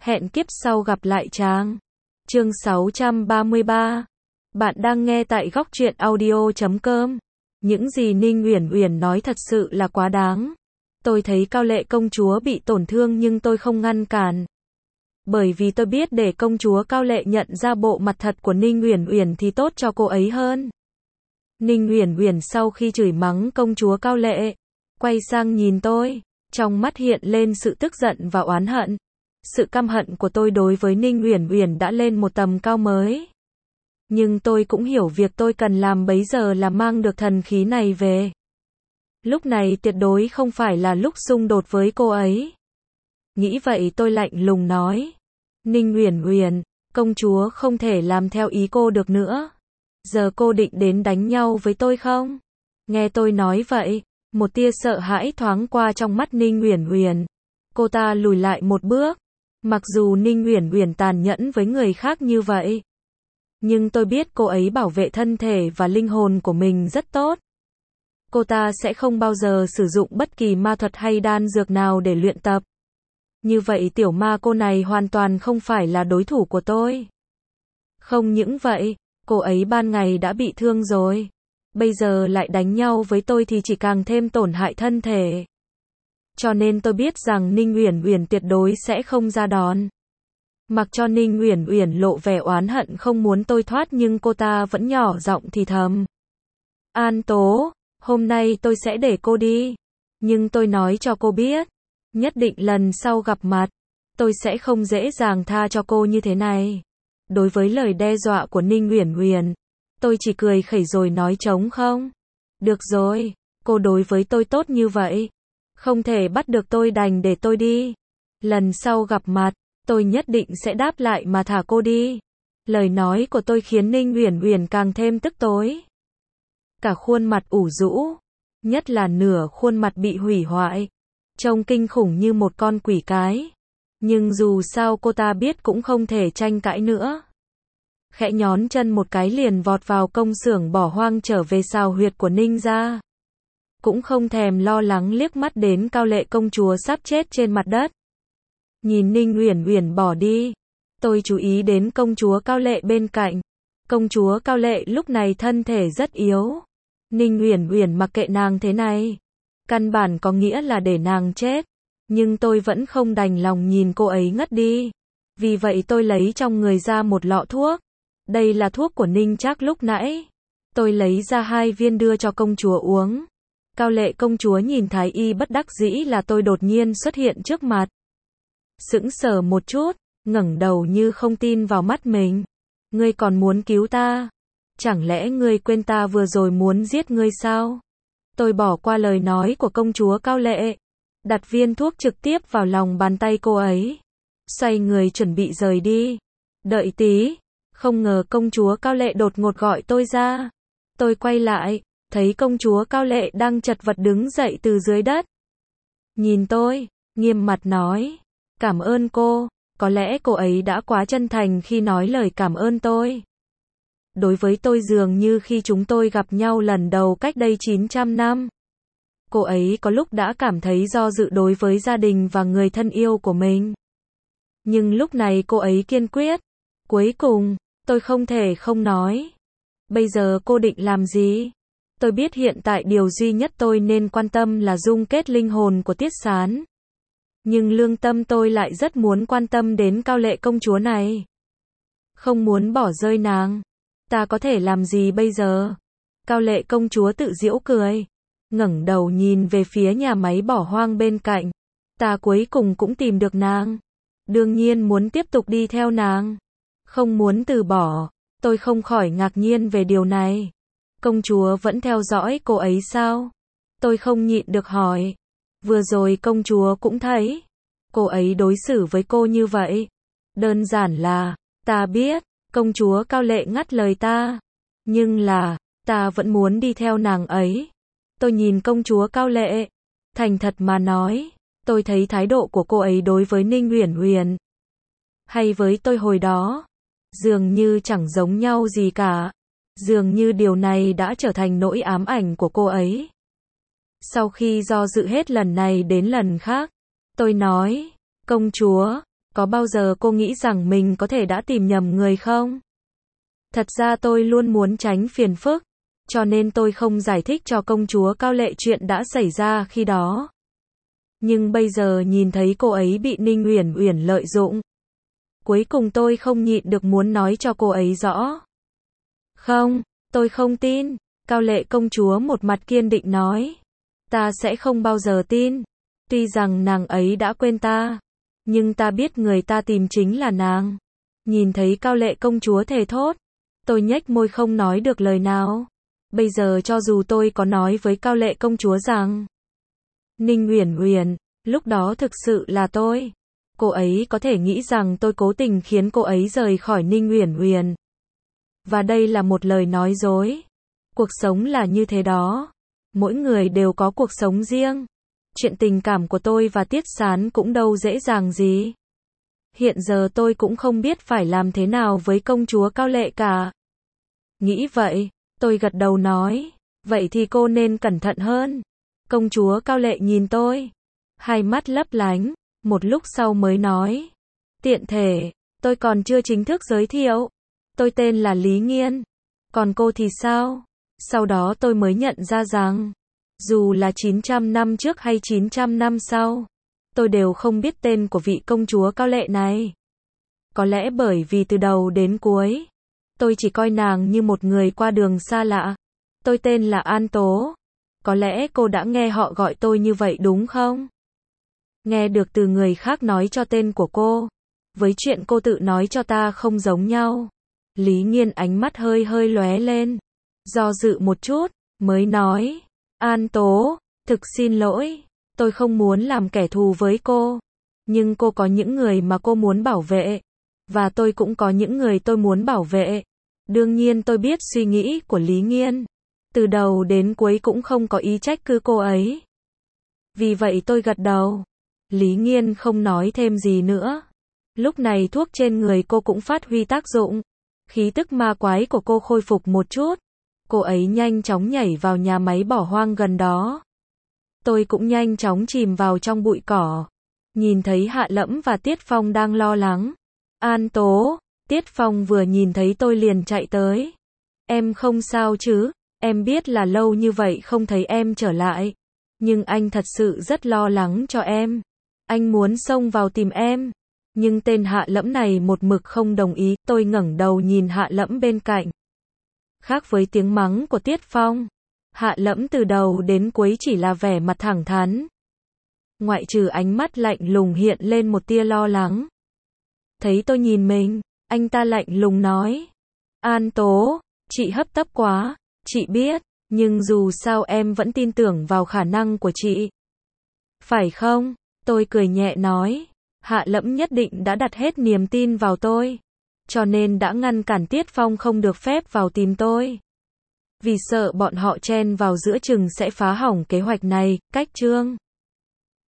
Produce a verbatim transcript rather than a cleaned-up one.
Hẹn kiếp sau gặp lại chàng. Chương sáu trăm ba mươi ba. Bạn đang nghe tại góc truyện audio chấm com. Những gì Ninh Uyển Uyển nói thật sự là quá đáng. Tôi thấy Cao Lệ công chúa bị tổn thương nhưng tôi không ngăn cản. Bởi vì tôi biết để công chúa Cao Lệ nhận ra bộ mặt thật của Ninh Uyển Uyển thì tốt cho cô ấy hơn. Ninh Uyển Uyển sau khi chửi mắng công chúa Cao Lệ, quay sang nhìn tôi, trong mắt hiện lên sự tức giận và oán hận. Sự căm hận của tôi đối với Ninh Uyển Uyển đã lên một tầm cao mới. Nhưng tôi cũng hiểu việc tôi cần làm bấy giờ là mang được thần khí này về. Lúc này tuyệt đối không phải là lúc xung đột với cô ấy. Nghĩ vậy tôi lạnh lùng nói. Ninh Uyển Uyển, công chúa không thể làm theo ý cô được nữa. Giờ cô định đến đánh nhau với tôi không? Nghe tôi nói vậy, một tia sợ hãi thoáng qua trong mắt Ninh Uyển Uyển. Cô ta lùi lại một bước. Mặc dù Ninh Uyển Uyển tàn nhẫn với người khác như vậy, nhưng tôi biết cô ấy bảo vệ thân thể và linh hồn của mình rất tốt. Cô ta sẽ không bao giờ sử dụng bất kỳ ma thuật hay đan dược nào để luyện tập. Như vậy tiểu ma cô này hoàn toàn không phải là đối thủ của tôi. Không những vậy, cô ấy ban ngày đã bị thương rồi. Bây giờ lại đánh nhau với tôi thì chỉ càng thêm tổn hại thân thể. Cho nên tôi biết rằng Ninh Uyển Uyển tuyệt đối sẽ không ra đòn. Mặc cho Ninh Uyển Uyển lộ vẻ oán hận không muốn tôi thoát nhưng cô ta vẫn nhỏ giọng thì thầm. An Tố, hôm nay tôi sẽ để cô đi. Nhưng tôi nói cho cô biết, nhất định lần sau gặp mặt, tôi sẽ không dễ dàng tha cho cô như thế này. Đối với lời đe dọa của Ninh Uyển Uyển, tôi chỉ cười khẩy rồi nói trống không. Được rồi, cô đối với tôi tốt như vậy. Không thể bắt được tôi đành để tôi đi. Lần sau gặp mặt, tôi nhất định sẽ đáp lại mà thả cô đi. Lời nói của tôi khiến Ninh Uyển Uyển càng thêm tức tối. Cả khuôn mặt ủ rũ, nhất là nửa khuôn mặt bị hủy hoại, trông kinh khủng như một con quỷ cái. Nhưng dù sao cô ta biết cũng không thể tranh cãi nữa. Khẽ nhón chân một cái liền vọt vào công xưởng bỏ hoang trở về xào huyệt của Ninh gia. Cũng không thèm lo lắng liếc mắt đến Cao Lệ công chúa sắp chết trên mặt đất. Nhìn Ninh Uyển Uyển bỏ đi, tôi chú ý đến công chúa Cao Lệ bên cạnh. Công chúa Cao Lệ lúc này thân thể rất yếu. Ninh Uyển Uyển mặc kệ nàng thế này, căn bản có nghĩa là để nàng chết. Nhưng tôi vẫn không đành lòng nhìn cô ấy ngất đi. Vì vậy tôi lấy trong người ra một lọ thuốc. Đây là thuốc của Ninh Trác lúc nãy. Tôi lấy ra hai viên đưa cho công chúa uống. Cao Lệ công chúa nhìn thái y bất đắc dĩ là tôi đột nhiên xuất hiện trước mặt. Sững sờ một chút, ngẩng đầu như không tin vào mắt mình. Ngươi còn muốn cứu ta? Chẳng lẽ ngươi quên ta vừa rồi muốn giết ngươi sao? Tôi bỏ qua lời nói của công chúa Cao Lệ, đặt viên thuốc trực tiếp vào lòng bàn tay cô ấy. Xoay người chuẩn bị rời đi. Đợi tí, không ngờ công chúa Cao Lệ đột ngột gọi tôi ra. Tôi quay lại, thấy công chúa Cao Lệ đang chật vật đứng dậy từ dưới đất. Nhìn tôi, nghiêm mặt nói, cảm ơn cô. Có lẽ cô ấy đã quá chân thành khi nói lời cảm ơn tôi. Đối với tôi dường như khi chúng tôi gặp nhau lần đầu cách đây chín trăm năm. Cô ấy có lúc đã cảm thấy do dự đối với gia đình và người thân yêu của mình. Nhưng lúc này cô ấy kiên quyết. Cuối cùng, tôi không thể không nói. Bây giờ cô định làm gì? Tôi biết hiện tại điều duy nhất tôi nên quan tâm là dung kết linh hồn của Tiết Sán. Nhưng lương tâm tôi lại rất muốn quan tâm đến Cao Lệ công chúa này. Không muốn bỏ rơi nàng. Ta có thể làm gì bây giờ? Cao Lệ công chúa tự giễu cười. Ngẩng đầu nhìn về phía nhà máy bỏ hoang bên cạnh. Ta cuối cùng cũng tìm được nàng. Đương nhiên muốn tiếp tục đi theo nàng. Không muốn từ bỏ. Tôi không khỏi ngạc nhiên về điều này. Công chúa vẫn theo dõi cô ấy sao? Tôi không nhịn được hỏi. Vừa rồi công chúa cũng thấy. Cô ấy đối xử với cô như vậy. Đơn giản là, ta biết, công chúa Cao Lệ ngắt lời ta. Nhưng là, ta vẫn muốn đi theo nàng ấy. Tôi nhìn công chúa Cao Lệ. Thành thật mà nói, tôi thấy thái độ của cô ấy đối với Ninh Uyển Uyển, hay với tôi hồi đó, dường như chẳng giống nhau gì cả. Dường như điều này đã trở thành nỗi ám ảnh của cô ấy. Sau khi do dự hết lần này đến lần khác, tôi nói, công chúa, Có bao giờ cô nghĩ rằng mình có thể đã tìm nhầm người không? Thật ra tôi luôn muốn tránh phiền phức, cho nên tôi không giải thích cho công chúa Cao Lệ chuyện đã xảy ra khi đó. Nhưng bây giờ nhìn thấy cô ấy bị Ninh Uyển Uyển lợi dụng, cuối cùng tôi không nhịn được muốn nói cho cô ấy rõ. Không, tôi không tin, Cao Lệ công chúa một mặt kiên định nói. Ta sẽ không bao giờ tin. Tuy rằng nàng ấy đã quên ta, nhưng ta biết người ta tìm chính là nàng. Nhìn thấy Cao Lệ công chúa thề thốt, tôi nhếch môi không nói được lời nào. Bây giờ cho dù tôi có nói với Cao Lệ công chúa rằng Ninh Uyển Uyển, lúc đó thực sự là tôi, cô ấy có thể nghĩ rằng tôi cố tình khiến cô ấy rời khỏi Ninh Uyển Uyển. Và đây là một lời nói dối. Cuộc sống là như thế đó. Mỗi người đều có cuộc sống riêng. Chuyện tình cảm của tôi và Tiết Sán cũng đâu dễ dàng gì. Hiện giờ tôi cũng không biết phải làm thế nào với công chúa Cao Lệ cả. Nghĩ vậy, tôi gật đầu nói, vậy thì cô nên cẩn thận hơn. Công chúa Cao Lệ nhìn tôi, hai mắt lấp lánh, một lúc sau mới nói, tiện thể, tôi còn chưa chính thức giới thiệu. Tôi tên là Lý Nghiên. Còn cô thì sao? Sau đó tôi mới nhận ra rằng, dù là chín trăm năm trước hay chín trăm năm sau, tôi đều không biết tên của vị công chúa Cao Lệ này. Có lẽ bởi vì từ đầu đến cuối, tôi chỉ coi nàng như một người qua đường xa lạ. Tôi tên là An Tố. Có lẽ cô đã nghe họ gọi tôi như vậy đúng không? Nghe được từ người khác nói cho tên của cô, với chuyện cô tự nói cho ta không giống nhau. Lý Nghiên ánh mắt hơi hơi lóe lên, do dự một chút, mới nói, An Tố, thực xin lỗi, tôi không muốn làm kẻ thù với cô, nhưng cô có những người mà cô muốn bảo vệ, và tôi cũng có những người tôi muốn bảo vệ. Đương nhiên tôi biết suy nghĩ của Lý Nghiên, từ đầu đến cuối cũng không có ý trách cứ cô ấy. Vì vậy tôi gật đầu. Lý Nghiên không nói thêm gì nữa. Lúc này thuốc trên người cô cũng phát huy tác dụng. Khí tức ma quái của cô khôi phục một chút. Cô ấy nhanh chóng nhảy vào nhà máy bỏ hoang gần đó. Tôi cũng nhanh chóng chìm vào trong bụi cỏ. Nhìn thấy Hạ Lẫm và Tiết Phong đang lo lắng. An Tố, Tiết Phong vừa nhìn thấy tôi liền chạy tới. Em không sao chứ, em biết là lâu như vậy không thấy em trở lại. Nhưng anh thật sự rất lo lắng cho em. Anh muốn xông vào tìm em. Nhưng tên Hạ Lẫm này một mực không đồng ý. Tôi ngẩng đầu nhìn Hạ Lẫm bên cạnh. Khác với tiếng mắng của Tiết Phong, Hạ Lẫm từ đầu đến cuối chỉ là vẻ mặt thẳng thắn. Ngoại trừ ánh mắt lạnh lùng hiện lên một tia lo lắng. Thấy tôi nhìn mình, anh ta lạnh lùng nói. An Tố, chị hấp tấp quá, chị biết, nhưng dù sao em vẫn tin tưởng vào khả năng của chị. Phải không? Tôi cười nhẹ nói. Hạ Lẫm nhất định đã đặt hết niềm tin vào tôi, cho nên đã ngăn cản Tiết Phong không được phép vào tìm tôi. Vì sợ bọn họ chen vào giữa chừng sẽ phá hỏng kế hoạch này, cách chương.